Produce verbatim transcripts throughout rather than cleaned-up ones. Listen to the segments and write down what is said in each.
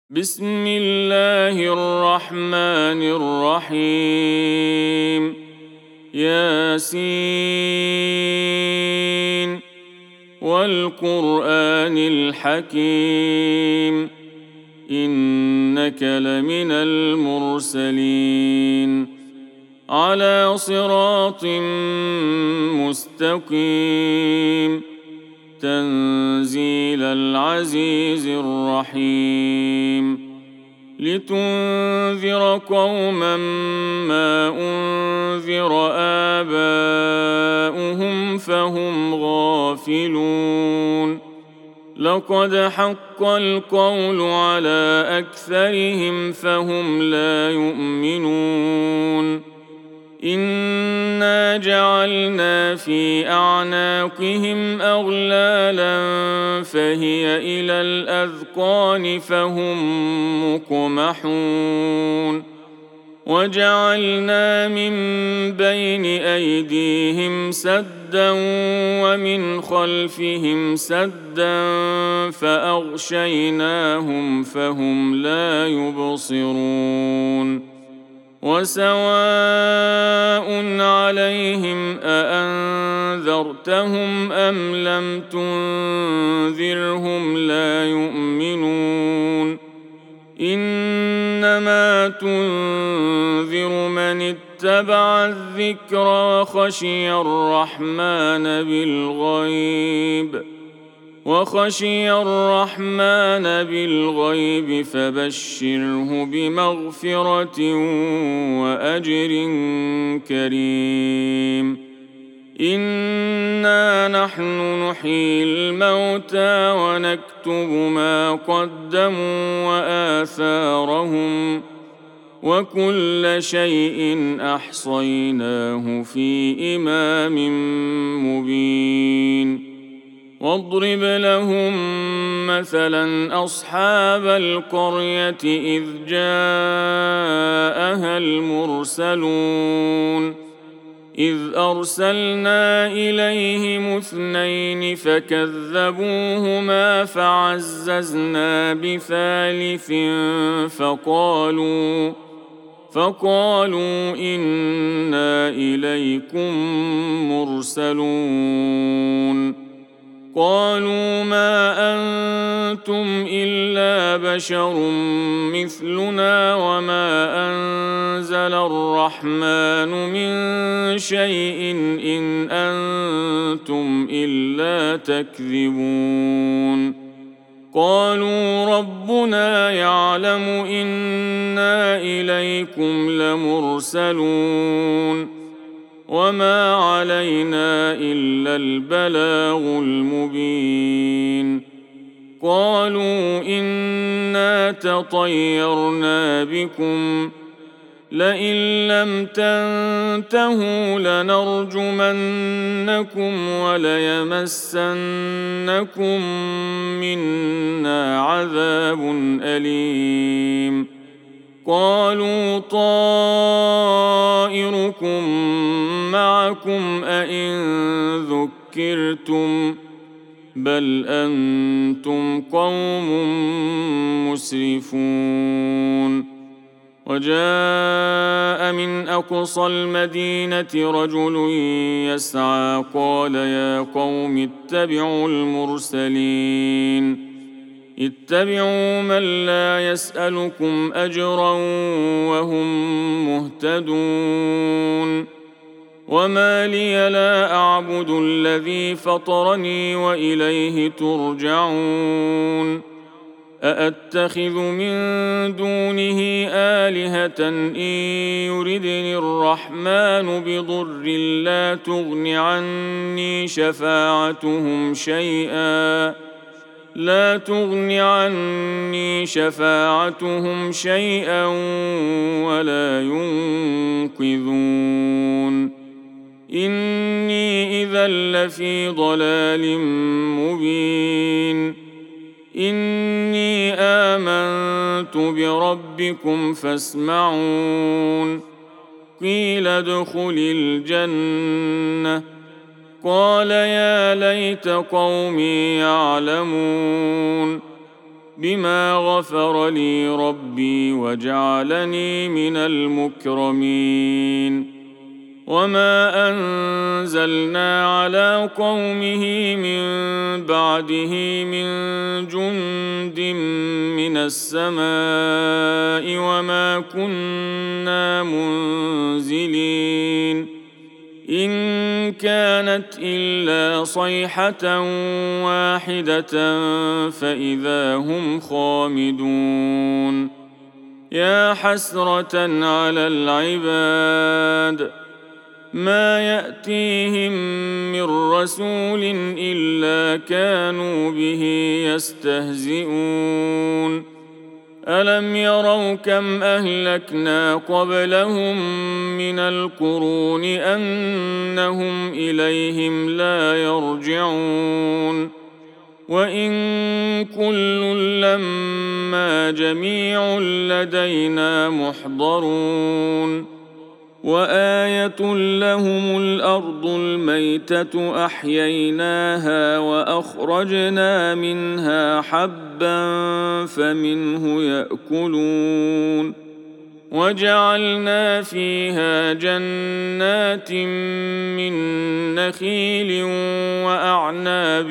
بسم الله الرحمن الرحيم ياسين والقرآن الحكيم إنك لمن المرسلين على صراط مستقيم تنزيل العزيز الرحيم لتنذر قوما ما أنذر آباؤهم فهم غافلون لقد حق القول على أكثرهم فهم لا يؤمنون إنا جعلنا في أعناقهم أغلالا فهي إلى الأذقان فهم مقمحون وجعلنا من بين أيديهم سدا ومن خلفهم سدا فأغشيناهم فهم لا يبصرون وسواء عليهم أأنذرتهم أم لم تنذرهم لا يؤمنون إنما تنذر من اتبع الذكر وخشي الرحمن بالغيب وخشي الرحمن بالغيب فبشره بمغفرة وأجر كريم إنا نحن نحيي الموتى ونكتب ما قدموا وآثارهم وكل شيء أحصيناه في إمام مبين واضرب لهم مثلا أصحاب القرية إذ جاءها المرسلون إذ أرسلنا إليهم اثنين فكذبوهما فعززنا بثالث فقالوا فقالوا إنا إليكم مرسلون قالوا ما أنتم إلا بشر مثلنا وما أنزل الرحمن من شيء إن أنتم إلا تكذبون قالوا ربنا يعلم إنا إليكم لمرسلون وما علينا إلا البلاغ المبين قالوا إنا تطيرنا بكم لئن لم تنتهوا لنرجمنكم وليمسنكم منا عذاب أليم قالوا طائركم معكم أئن ذكرتم بل أنتم قوم مسرفون وجاء من أقصى المدينة رجل يسعى قال يا قوم اتبعوا المرسلين اتبعوا من لا يسألكم أجرا وهم مهتدون وما لي لا أعبد الذي فطرني وإليه ترجعون أأتخذ من دونه آلهة إن يردني الرحمن بضر لا تغن عني شفاعتهم شيئا لا تغن عني شفاعتهم شيئا ولا ينقذون إني إذا لفي ضلال مبين إني آمنت بربكم فاسمعون قيل ادخل الجنة قال يا ليت قومي يعلمون بما غفر لي ربي وجعلني من المكرمين وما أنزلنا على قومه من بعده من جند من السماء وما كنا منزلين إن كانت إلا صيحة واحدة فإذا هم خامدون يا حسرة على العباد ما يأتيهم من رسول إلا كانوا به يستهزئون ألم يروا كم أهلكنا قبلهم من القرون أنهم إليهم لا يرجعون وإن كل لما جميع لدينا محضرون وآية لهم الأرض الميتة أحييناها وأخرجنا منها حبا فمنه يأكلون وجعلنا فيها جنات من نخيل وأعناب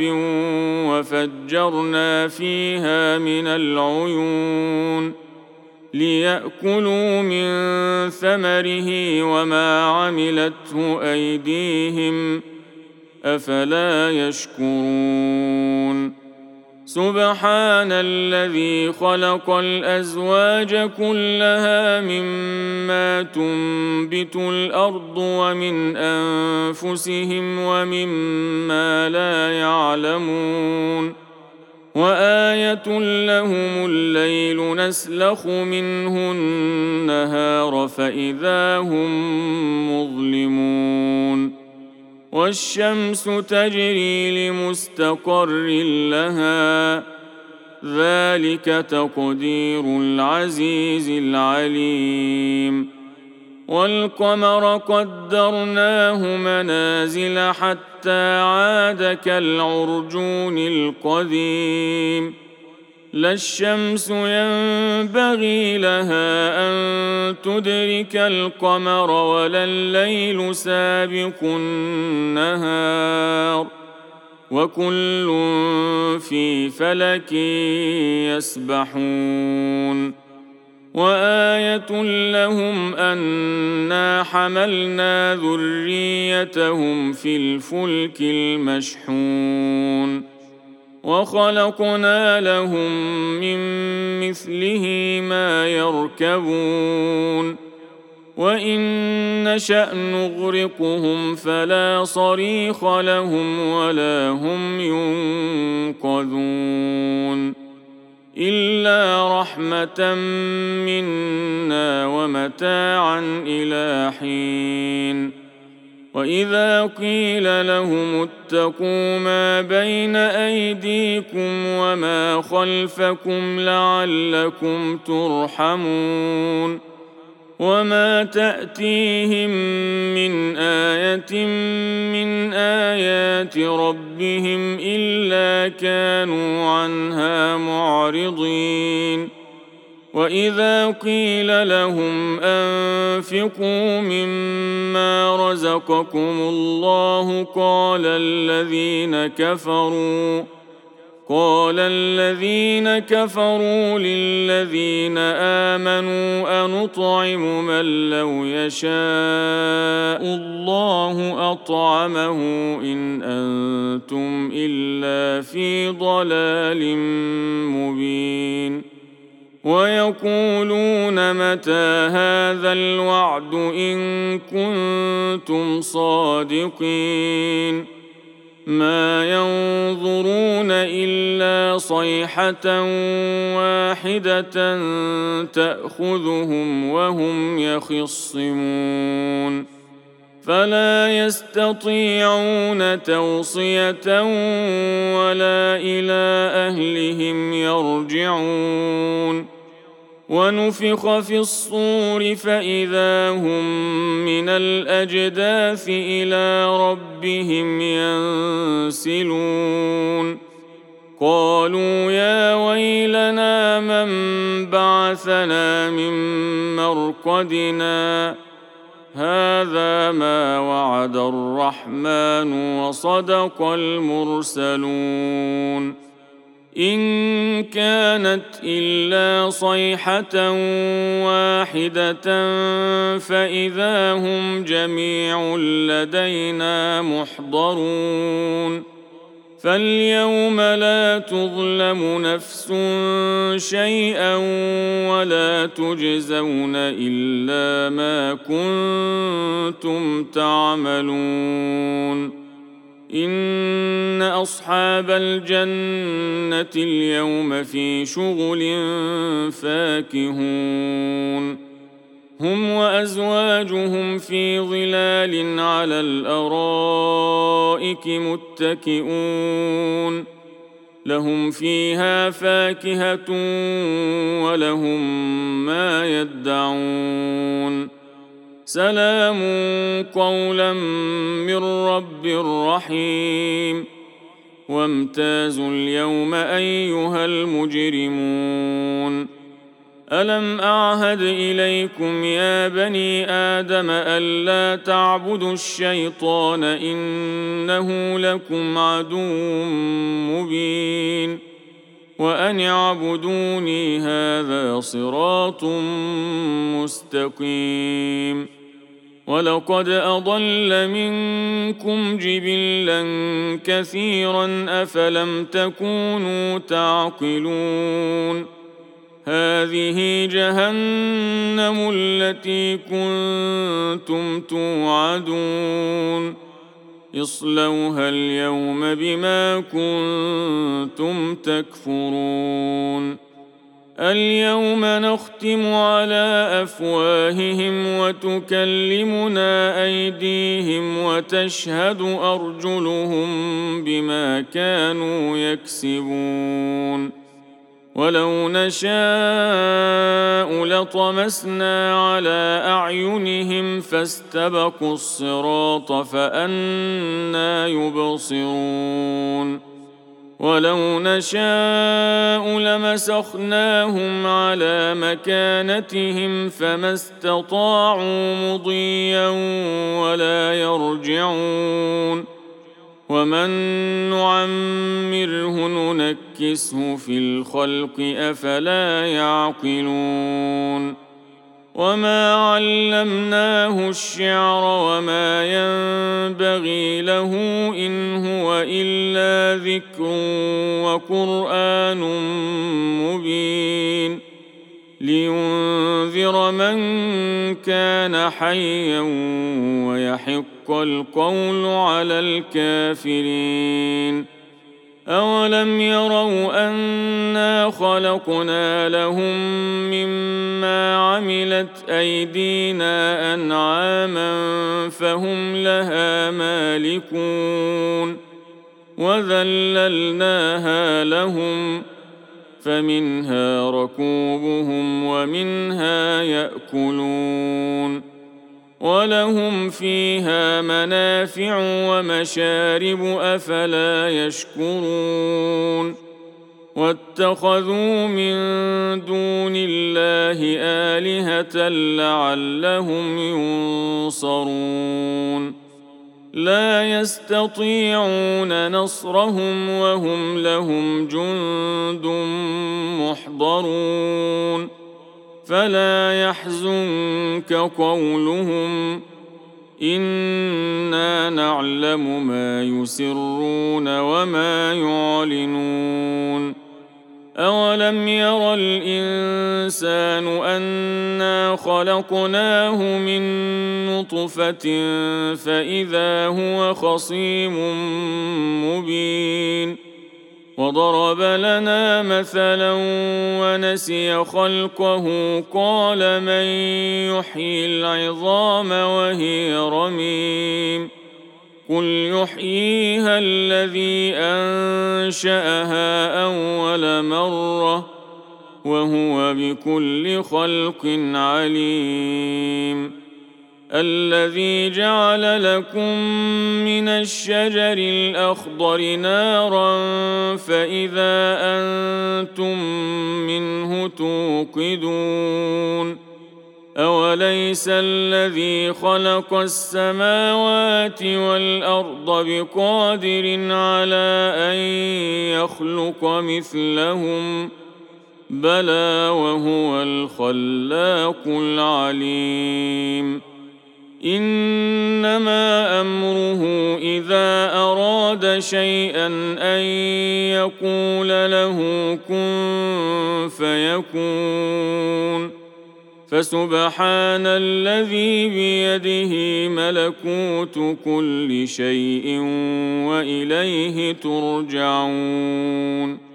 وفجرنا فيها من العيون ليأكلوا من ثمره وما عملته أيديهم أفلا يشكرون سبحان الذي خلق الأزواج كلها مما تنبت الأرض ومن أنفسهم ومما لا يعلمون وآية لهم الليل نسلخ منه النهار فإذا هم مظلمون والشمس تجري لمستقر لها ذلك تقدير العزيز العليم والقمر قدرناه منازل حتى عاد كالعرجون القديم لا الشمس ينبغي لها أن تدرك القمر ولا الليل سابق النهار وكل في فلك يسبحون وآية لهم أنا حملنا ذريتهم في الفلك المشحون وخلقنا لهم من مثله ما يركبون وإن نشأ نغرقهم فلا صريخ لهم ولا هم ينقذون إلا رحمة منا ومتاعا إلى حين وإذا قيل لهم اتقوا ما بين أيديكم وما خلفكم لعلكم ترحمون وما تأتيهم من آية من آيات ربهم إلا كانوا عنها معرضين وإذا قيل لهم أنفقوا مما رزقكم الله قال الذين كفروا قال الذين كفروا للذين آمنوا أنطعم من لو يشاء الله أطعمه إن أنتم إلا في ضلال مبين ويقولون متى هذا الوعد إن كنتم صادقين ما ينظرون إلا صيحة واحدة تأخذهم وهم يخصمون فلا يستطيعون توصية ولا إلى أهلهم يرجعون ونفخ في الصور فإذا هم من الأجداث إلى ربهم ينسلون قالوا يا ويلنا من بعثنا من مرقدنا هذا ما وعد الرحمن وصدق المرسلون إن كانت إلا صيحة واحدة فإذا هم جميع لدينا محضرون فاليوم لا تظلم نفس شيئا ولا تجزون إلا ما كنتم تعملون إن أصحاب الجنة اليوم في شغل فاكهون هم وأزواجهم في ظلال على الأرائك متكئون لهم فيها فاكهة ولهم ما يدعون سلام قولا من رب رحيم وامتازوا اليوم أيها المجرمون ألم أعهد إليكم يا بني آدم ألا تعبدوا الشيطان إنه لكم عدو مبين وأن اعبدوني هذا صراط مستقيم ولقد أضل منكم جبلا كثيرا أفلم تكونوا تعقلون هذه جهنم التي كنتم توعدون اصلوها اليوم بما كنتم تكفرون اليوم نختم على أفواههم وتكلمنا أيديهم وتشهد أرجلهم بما كانوا يكسبون ولو نشاء لطمسنا على أعينهم فاستبقوا الصراط فأنى يبصرون ولو نشاء لمسخناهم على مكانتهم فما استطاعوا مضيا ولا يرجعون ومن نعمره ننكسه في الخلق أفلا يعقلون وما علمناه الشعر وما ينبغي له إن هو إلا ذكر وقرآن مبين لينذر من كان حيا ويحق القول على الكافرين أولم يروا أنا خلقنا لهم مما عملت أيدينا أنعاما فهم لها مالكون وذللناها لهم فمنها ركوبهم ومنها يأكلون ولهم فيها منافع ومشارب أفلا يشكرون واتخذوا من دون الله آلهة لعلهم ينصرون لا يستطيعون نصرهم وهم لهم جند محضرون فلا يحزنك قولهم إنا نعلم ما يسرون وما يعلنون أولم ير الإنسان أنا خلقناه من نطفة فإذا هو خصيم مبين وضرب لنا مثلا ونسي خلقه قال من يحيي العظام وهي رميم قل يحييها الذي أنشأها أول مرة وهو بكل خلق عليم الذي جعل لكم من الشجر الأخضر نارا فإذا أنتم منه توقدون أوليس الذي خلق السماوات والأرض بقادر على أن يخلق مثلهم بلى وهو الخلاق العليم إنما أمره إذا أراد شيئا أن يقول له كن فيكون فسبحان الذي بيده ملكوت كل شيء وإليه ترجعون